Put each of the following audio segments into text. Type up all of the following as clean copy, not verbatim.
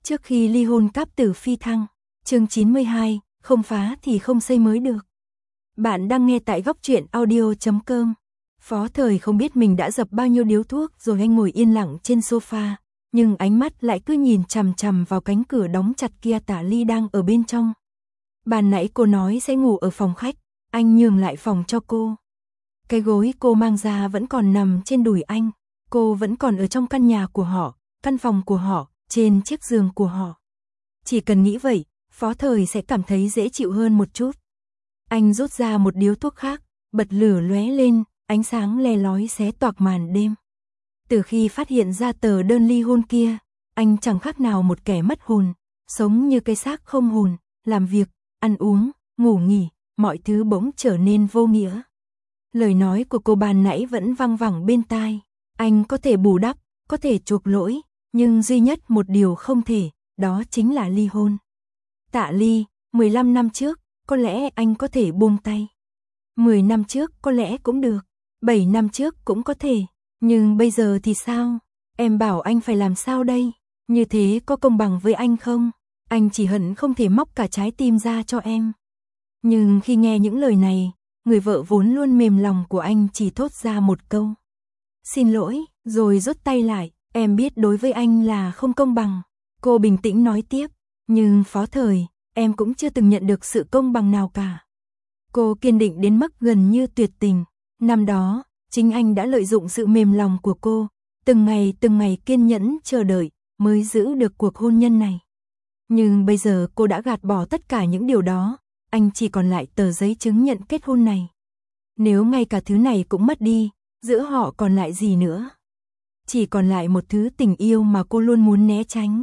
Trước khi ly hôn cáp tử phi thăng, chương 92, không phá thì không xây mới được. Bạn đang nghe tại góc truyện audio.com. Phó Thời không biết mình đã dập bao nhiêu điếu thuốc rồi anh ngồi yên lặng trên sofa, nhưng ánh mắt lại cứ nhìn chằm chằm vào cánh cửa đóng chặt kia. Tạ Ly đang ở bên trong. Ban nãy cô nói sẽ ngủ ở phòng khách, anh nhường lại phòng cho cô. Cái gối cô mang ra vẫn còn nằm trên đùi anh, cô vẫn còn ở trong căn nhà của họ, căn phòng của họ, trên chiếc giường của họ. Chỉ cần nghĩ vậy, Phó Thời sẽ cảm thấy dễ chịu hơn một chút. Anh rút ra một điếu thuốc khác, bật lửa lóe lên, ánh sáng le lói xé toạc màn đêm. Từ khi phát hiện ra tờ đơn ly hôn kia, anh chẳng khác nào một kẻ mất hồn, sống như cái xác không hồn, làm việc, ăn uống, ngủ nghỉ, mọi thứ bỗng trở nên vô nghĩa. Lời nói của cô ban nãy vẫn văng vẳng bên tai, anh có thể bù đắp, có thể chuộc lỗi, nhưng duy nhất một điều không thể, đó chính là ly hôn. Tạ Ly, 15 năm trước, có lẽ anh có thể buông tay. 10 năm trước có lẽ cũng được, 7 năm trước cũng có thể, nhưng bây giờ thì sao? Em bảo anh phải làm sao đây? Như thế có công bằng với anh không? Anh chỉ hận không thể móc cả trái tim ra cho em. Nhưng khi nghe những lời này, người vợ vốn luôn mềm lòng của anh chỉ thốt ra một câu: xin lỗi, rồi rút tay lại. Em biết đối với anh là không công bằng. Cô bình tĩnh nói tiếp, nhưng Phó Thời, em cũng chưa từng nhận được sự công bằng nào cả. Cô kiên định đến mức gần như tuyệt tình. Năm đó, chính anh đã lợi dụng sự mềm lòng của cô, từng ngày kiên nhẫn chờ đợi, mới giữ được cuộc hôn nhân này. Nhưng bây giờ cô đã gạt bỏ tất cả những điều đó, anh chỉ còn lại tờ giấy chứng nhận kết hôn này. Nếu ngay cả thứ này cũng mất đi, giữa họ còn lại gì nữa? Chỉ còn lại một thứ tình yêu mà cô luôn muốn né tránh.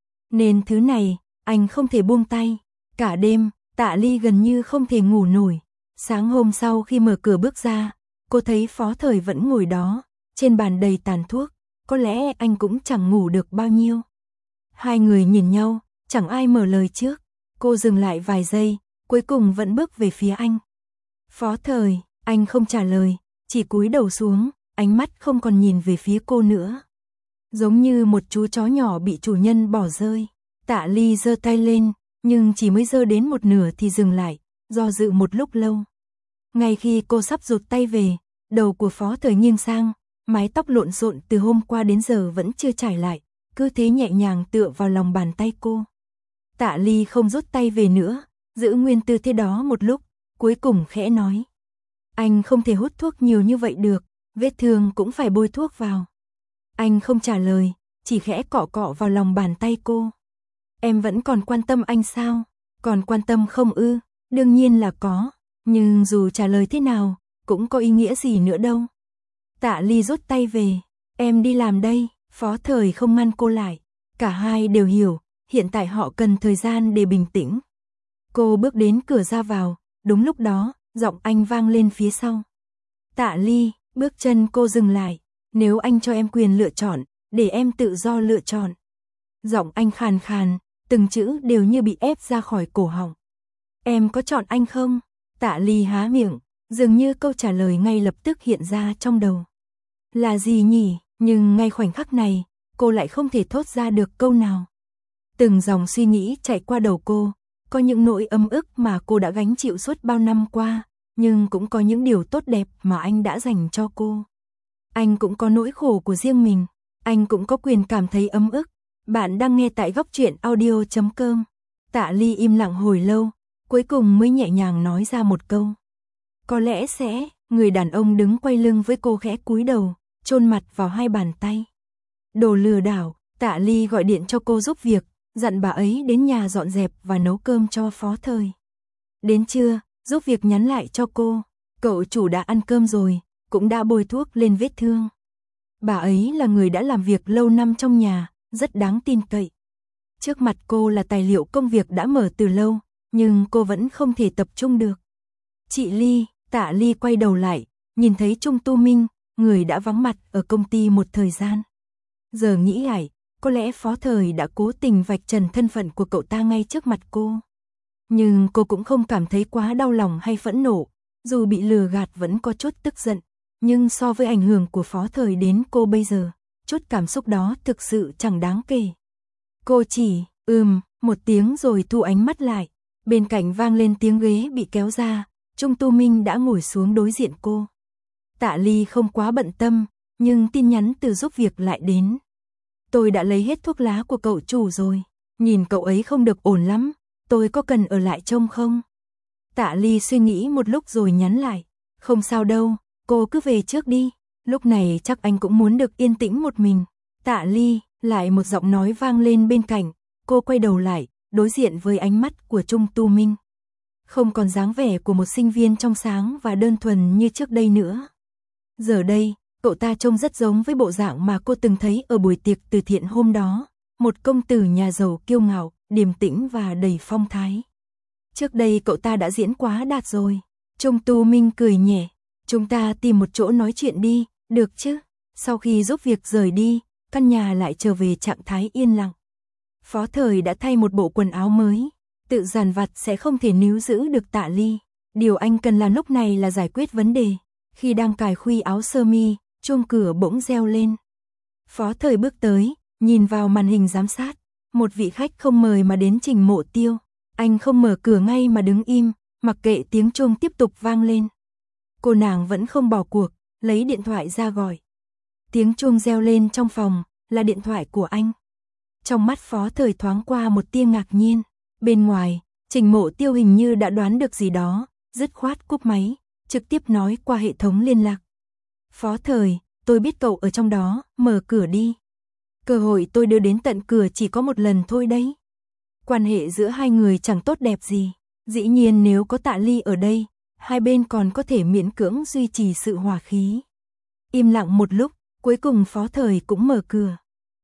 Nên thứ này, anh không thể buông tay. Cả đêm, Tạ Ly gần như không thể ngủ nổi. Sáng hôm sau khi mở cửa bước ra, cô thấy Phó Thời vẫn ngồi đó, trên bàn đầy tàn thuốc. Có lẽ anh cũng chẳng ngủ được bao nhiêu. Hai người nhìn nhau, chẳng ai mở lời trước. Cô dừng lại vài giây, cuối cùng vẫn bước về phía anh. Phó Thời, anh không trả lời, chỉ cúi đầu xuống, ánh mắt không còn nhìn về phía cô nữa. Giống như một chú chó nhỏ bị chủ nhân bỏ rơi. Tạ Ly giơ tay lên, nhưng chỉ mới giơ đến một nửa thì dừng lại, do dự một lúc lâu. Ngay khi cô sắp rụt tay về, đầu của Phó Thời nghiêng sang, mái tóc lộn xộn từ hôm qua đến giờ vẫn chưa trải lại, cứ thế nhẹ nhàng tựa vào lòng bàn tay cô. Tạ Ly không rút tay về nữa, giữ nguyên tư thế đó một lúc, cuối cùng khẽ nói: anh không thể hút thuốc nhiều như vậy được, vết thương cũng phải bôi thuốc vào. Anh không trả lời, chỉ khẽ cọ cọ vào lòng bàn tay cô. Em vẫn còn quan tâm anh sao? Còn quan tâm không ư? Đương nhiên là có, nhưng dù trả lời thế nào, cũng có ý nghĩa gì nữa đâu. Tạ Ly rút tay về, em đi làm đây. Phó Thời không ngăn cô lại, cả hai đều hiểu, hiện tại họ cần thời gian để bình tĩnh. Cô bước đến cửa ra vào, đúng lúc đó, giọng anh vang lên phía sau. Tạ Ly, bước chân cô dừng lại, nếu anh cho em quyền lựa chọn, để em tự do lựa chọn. Giọng anh khàn khàn, từng chữ đều như bị ép ra khỏi cổ họng. Em có chọn anh không? Tạ Ly há miệng, dường như câu trả lời ngay lập tức hiện ra trong đầu. Là gì nhỉ? Nhưng ngay khoảnh khắc này, cô lại không thể thốt ra được câu nào. Từng dòng suy nghĩ chạy qua đầu cô, có những nỗi ấm ức mà cô đã gánh chịu suốt bao năm qua, nhưng cũng có những điều tốt đẹp mà anh đã dành cho cô. Anh cũng có nỗi khổ của riêng mình, anh cũng có quyền cảm thấy ấm ức. Bạn đang nghe tại góc truyện audio.com. Tạ Ly im lặng hồi lâu, cuối cùng mới nhẹ nhàng nói ra một câu. Có lẽ sẽ. Người đàn ông đứng quay lưng với cô khẽ cúi đầu, chôn mặt vào hai bàn tay. Đồ lừa đảo. Tạ Ly gọi điện cho cô giúp việc, dặn bà ấy đến nhà dọn dẹp và nấu cơm cho Phó Thời. Đến trưa, giúp việc nhắn lại cho cô, cậu chủ đã ăn cơm rồi, cũng đã bôi thuốc lên vết thương. Bà ấy là người đã làm việc lâu năm trong nhà, rất đáng tin cậy. Trước mặt cô là tài liệu công việc đã mở từ lâu, nhưng cô vẫn không thể tập trung được. Chị Ly. Tạ Ly quay đầu lại, nhìn thấy Trung Tu Minh, người đã vắng mặt ở công ty một thời gian. Giờ nghĩ lại, có lẽ Phó Thời đã cố tình vạch trần thân phận của cậu ta ngay trước mặt cô. Nhưng cô cũng không cảm thấy quá đau lòng hay phẫn nộ, dù bị lừa gạt vẫn có chút tức giận. Nhưng so với ảnh hưởng của Phó Thời đến cô bây giờ, chút cảm xúc đó thực sự chẳng đáng kể. Cô chỉ Một tiếng rồi thu ánh mắt lại. Bên cạnh vang lên tiếng ghế bị kéo ra, Trung Tu Minh đã ngồi xuống đối diện cô. Tạ Ly không quá bận tâm, nhưng tin nhắn từ giúp việc lại đến. Tôi đã lấy hết thuốc lá của cậu chủ rồi, nhìn cậu ấy không được ổn lắm, tôi có cần ở lại trông không? Tạ Ly suy nghĩ một lúc rồi nhắn lại, không sao đâu, cô cứ về trước đi, lúc này chắc anh cũng muốn được yên tĩnh một mình. Tạ Ly, lại một giọng nói vang lên bên cạnh, cô quay đầu lại, đối diện với ánh mắt của Trung Tu Minh. Không còn dáng vẻ của một sinh viên trong sáng và đơn thuần như trước đây nữa. Giờ đây, cậu ta trông rất giống với bộ dạng mà cô từng thấy ở buổi tiệc từ thiện hôm đó, một công tử nhà giàu kiêu ngạo, điềm tĩnh và đầy phong thái. Trước đây cậu ta đã diễn quá đạt rồi. Trung Tu Minh cười nhẹ, chúng ta tìm một chỗ nói chuyện đi, được chứ? Sau khi giúp việc rời đi, căn nhà lại trở về trạng thái yên lặng. Phó Thời đã thay một bộ quần áo mới, tự dàn vặt sẽ không thể níu giữ được Tạ Ly. Điều anh cần làm lúc này là giải quyết vấn đề. Khi đang cài khuy áo sơ mi, chuông cửa bỗng reo lên. Phó Thời bước tới, nhìn vào màn hình giám sát, một vị khách không mời mà đến Trình Mộ Tiêu. Anh không mở cửa ngay mà đứng im, mặc kệ tiếng chuông tiếp tục vang lên. Cô nàng vẫn không bỏ cuộc, lấy điện thoại ra gọi. Tiếng chuông reo lên trong phòng, là điện thoại của anh. Trong mắt Phó Thời thoáng qua một tia ngạc nhiên. Bên ngoài, Trình Mộ Tiêu hình như đã đoán được gì đó, dứt khoát cúp máy, trực tiếp nói qua hệ thống liên lạc. Phó Thời, tôi biết cậu ở trong đó, mở cửa đi. Cơ hội tôi đưa đến tận cửa chỉ có một lần thôi đấy. Quan hệ giữa hai người chẳng tốt đẹp gì. Dĩ nhiên nếu có Tạ Ly ở đây, hai bên còn có thể miễn cưỡng duy trì sự hòa khí. Im lặng một lúc, cuối cùng Phó Thời cũng mở cửa.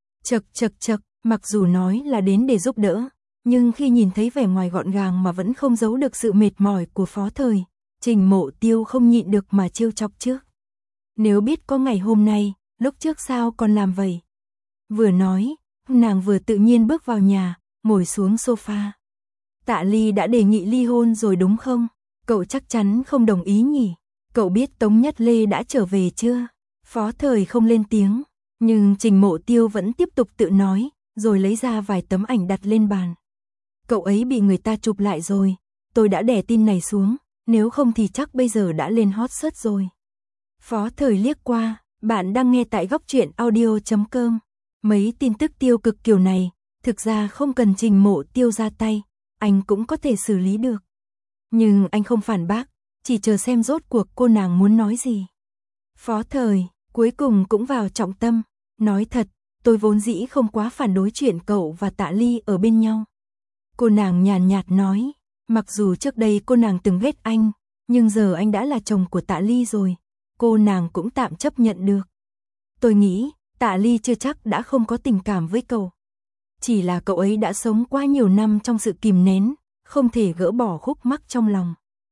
Chậc, mặc dù nói là đến để giúp đỡ, nhưng khi nhìn thấy vẻ ngoài gọn gàng mà vẫn không giấu được sự mệt mỏi của Phó Thời, Trình Mộ Tiêu không nhịn được mà trêu chọc trước. Nếu biết có ngày hôm nay, lúc trước sao còn làm vậy? Vừa nói, nàng vừa tự nhiên bước vào nhà, ngồi xuống sofa. Tạ Ly đã đề nghị ly hôn rồi đúng không? Cậu chắc chắn không đồng ý nhỉ? Cậu biết Tống Nhất Lê đã trở về chưa? Phó Thời không lên tiếng, nhưng Trình Mộ Tiêu vẫn tiếp tục tự nói, rồi lấy ra vài tấm ảnh đặt lên bàn. Cậu ấy bị người ta chụp lại rồi, tôi đã đè tin này xuống, nếu không thì chắc bây giờ đã lên hot search rồi. Phó Thời liếc qua, bạn đang nghe tại góc truyện audio.com. Mấy tin tức tiêu cực kiểu này, thực ra không cần Trình Mộ Tiêu ra tay, anh cũng có thể xử lý được. Nhưng anh không phản bác, chỉ chờ xem rốt cuộc cô nàng muốn nói gì. Phó Thời, cuối cùng cũng vào trọng tâm, nói thật, tôi vốn dĩ không quá phản đối chuyện cậu và Tạ Ly ở bên nhau. Cô nàng nhàn nhạt nói, mặc dù trước đây cô nàng từng ghét anh, nhưng giờ anh đã là chồng của Tạ Ly rồi, cô nàng cũng tạm chấp nhận được. Tôi nghĩ, Tạ Ly chưa chắc đã không có tình cảm với cậu. Chỉ là cậu ấy đã sống quá nhiều năm trong sự kìm nén, không thể gỡ bỏ khúc mắc trong lòng.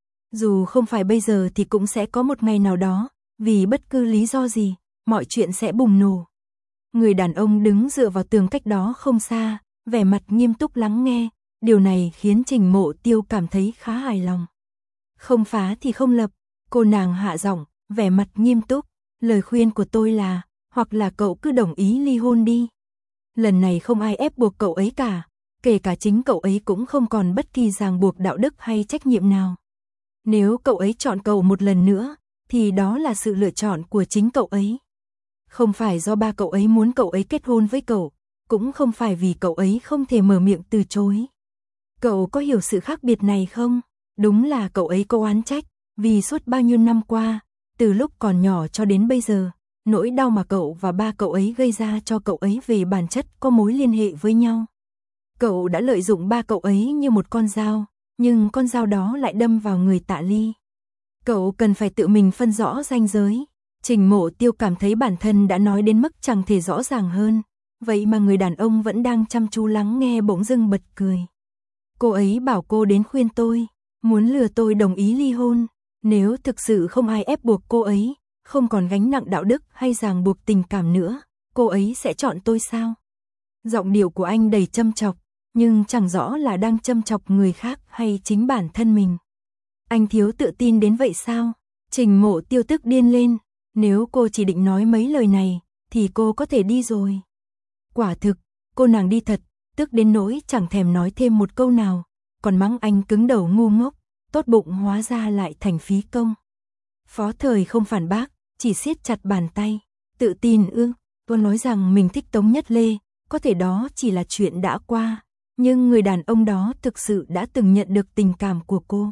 Dù không phải bây giờ thì cũng sẽ có một ngày nào đó, vì bất cứ lý do gì, mọi chuyện sẽ bùng nổ. Người đàn ông đứng dựa vào tường cách đó không xa, vẻ mặt nghiêm túc lắng nghe, điều này khiến Trình Mộ Tiêu cảm thấy khá hài lòng. Không phá thì không lập, cô nàng hạ giọng, vẻ mặt nghiêm túc, lời khuyên của tôi là, hoặc là cậu cứ đồng ý ly hôn đi. Lần này không ai ép buộc cậu ấy cả, kể cả chính cậu ấy cũng không còn bất kỳ ràng buộc đạo đức hay trách nhiệm nào. Nếu cậu ấy chọn cậu một lần nữa, thì đó là sự lựa chọn của chính cậu ấy. Không phải do ba cậu ấy muốn cậu ấy kết hôn với cậu, cũng không phải vì cậu ấy không thể mở miệng từ chối. Cậu có hiểu sự khác biệt này không? Đúng là cậu ấy có oán trách, vì suốt bao nhiêu năm qua, từ lúc còn nhỏ cho đến bây giờ, nỗi đau mà cậu và ba cậu ấy gây ra cho cậu ấy về bản chất có mối liên hệ với nhau. Cậu đã lợi dụng ba cậu ấy như một con dao, nhưng con dao đó lại đâm vào người Tạ Ly. Cậu cần phải tự mình phân rõ ranh giới. Trình Mộ Tiêu cảm thấy bản thân đã nói đến mức chẳng thể rõ ràng hơn, vậy mà người đàn ông vẫn đang chăm chú lắng nghe bỗng dưng bật cười. Cô ấy bảo cô đến khuyên tôi, muốn lừa tôi đồng ý ly hôn. Nếu thực sự không ai ép buộc cô ấy, không còn gánh nặng đạo đức hay ràng buộc tình cảm nữa, cô ấy sẽ chọn tôi sao? Giọng điệu của anh đầy châm chọc, nhưng chẳng rõ là đang châm chọc người khác hay chính bản thân mình. Anh thiếu tự tin đến vậy sao? Trình Mộ Tiêu tức điên lên, nếu cô chỉ định nói mấy lời này, thì cô có thể đi rồi. Quả thực, cô nàng đi thật, tức đến nỗi chẳng thèm nói thêm một câu nào, còn mắng anh cứng đầu ngu ngốc, tốt bụng hóa ra lại thành phí công. Phó Thời không phản bác, chỉ siết chặt bàn tay, tự tin ư? Tôi nói rằng mình thích Tống Nhất Lê, có thể đó chỉ là chuyện đã qua, nhưng người đàn ông đó thực sự đã từng nhận được tình cảm của cô.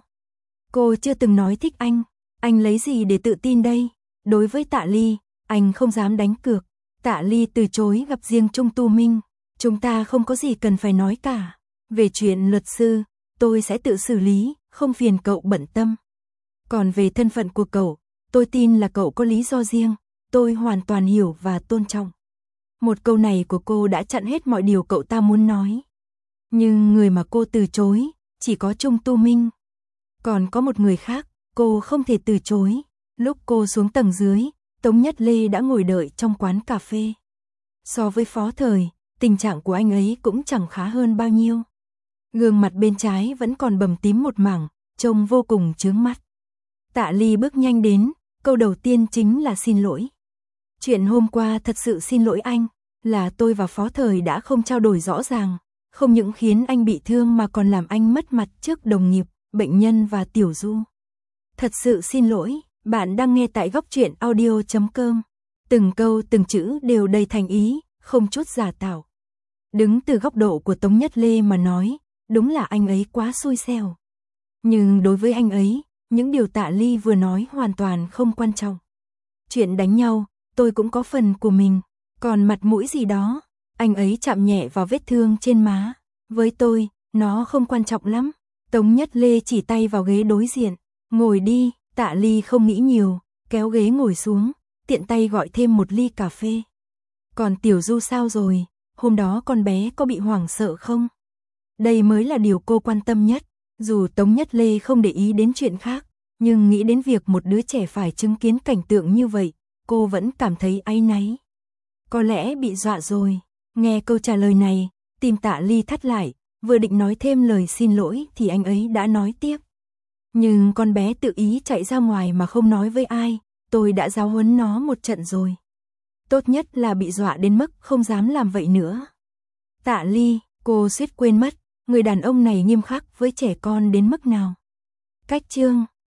Cô chưa từng nói thích anh lấy gì để tự tin đây? Đối với Tạ Ly, anh không dám đánh cược. Tạ Ly từ chối gặp riêng Trung Tu Minh, chúng ta không có gì cần phải nói cả. Về chuyện luật sư, tôi sẽ tự xử lý, không phiền cậu bận tâm. Còn về thân phận của cậu, tôi tin là cậu có lý do riêng, tôi hoàn toàn hiểu và tôn trọng. Một câu này của cô đã chặn hết mọi điều cậu ta muốn nói. Nhưng người mà cô từ chối, chỉ có Trung Tu Minh. Còn có một người khác, cô không thể từ chối. Lúc cô xuống tầng dưới, Tống Nhất Lê đã ngồi đợi trong quán cà phê. So với Phó Thời, tình trạng của anh ấy cũng chẳng khá hơn bao nhiêu. Gương mặt bên trái vẫn còn bầm tím một mảng, trông vô cùng chướng mắt. Tạ Ly bước nhanh đến, câu đầu tiên chính là xin lỗi. Chuyện hôm qua thật sự xin lỗi anh, là tôi và Phó Thời đã không trao đổi rõ ràng, không những khiến anh bị thương mà còn làm anh mất mặt trước đồng nghiệp, bệnh nhân và Tiểu Du. Thật sự xin lỗi, bạn đang nghe tại Góc Truyện Audio.com. Từng câu từng chữ đều đầy thành ý, không chút giả tạo. Đứng từ góc độ của Tống Nhất Lê mà nói, đúng là anh ấy quá xui xẻo. Nhưng đối với anh ấy, những điều Tạ Ly vừa nói hoàn toàn không quan trọng. Chuyện đánh nhau, tôi cũng có phần của mình, còn mặt mũi gì đó, anh ấy chạm nhẹ vào vết thương trên má. Với tôi, nó không quan trọng lắm. Tống Nhất Lê chỉ tay vào ghế đối diện, ngồi đi. Tạ Ly không nghĩ nhiều, kéo ghế ngồi xuống, tiện tay gọi thêm một ly cà phê. Còn Tiểu Du sao rồi, hôm đó con bé có bị hoảng sợ không? Đây mới là điều cô quan tâm nhất, dù Tống Nhất Lê không để ý đến chuyện khác, nhưng nghĩ đến việc một đứa trẻ phải chứng kiến cảnh tượng như vậy, cô vẫn cảm thấy áy náy. Có lẽ bị dọa rồi, nghe câu trả lời này, tim Tạ Ly thắt lại, vừa định nói thêm lời xin lỗi thì anh ấy đã nói tiếp. Nhưng con bé tự ý chạy ra ngoài mà không nói với ai, tôi đã giáo huấn nó một trận rồi. Tốt nhất là bị dọa đến mức không dám làm vậy nữa. Tạ Ly, cô suýt quên mất, người đàn ông này nghiêm khắc với trẻ con đến mức nào. Cách chương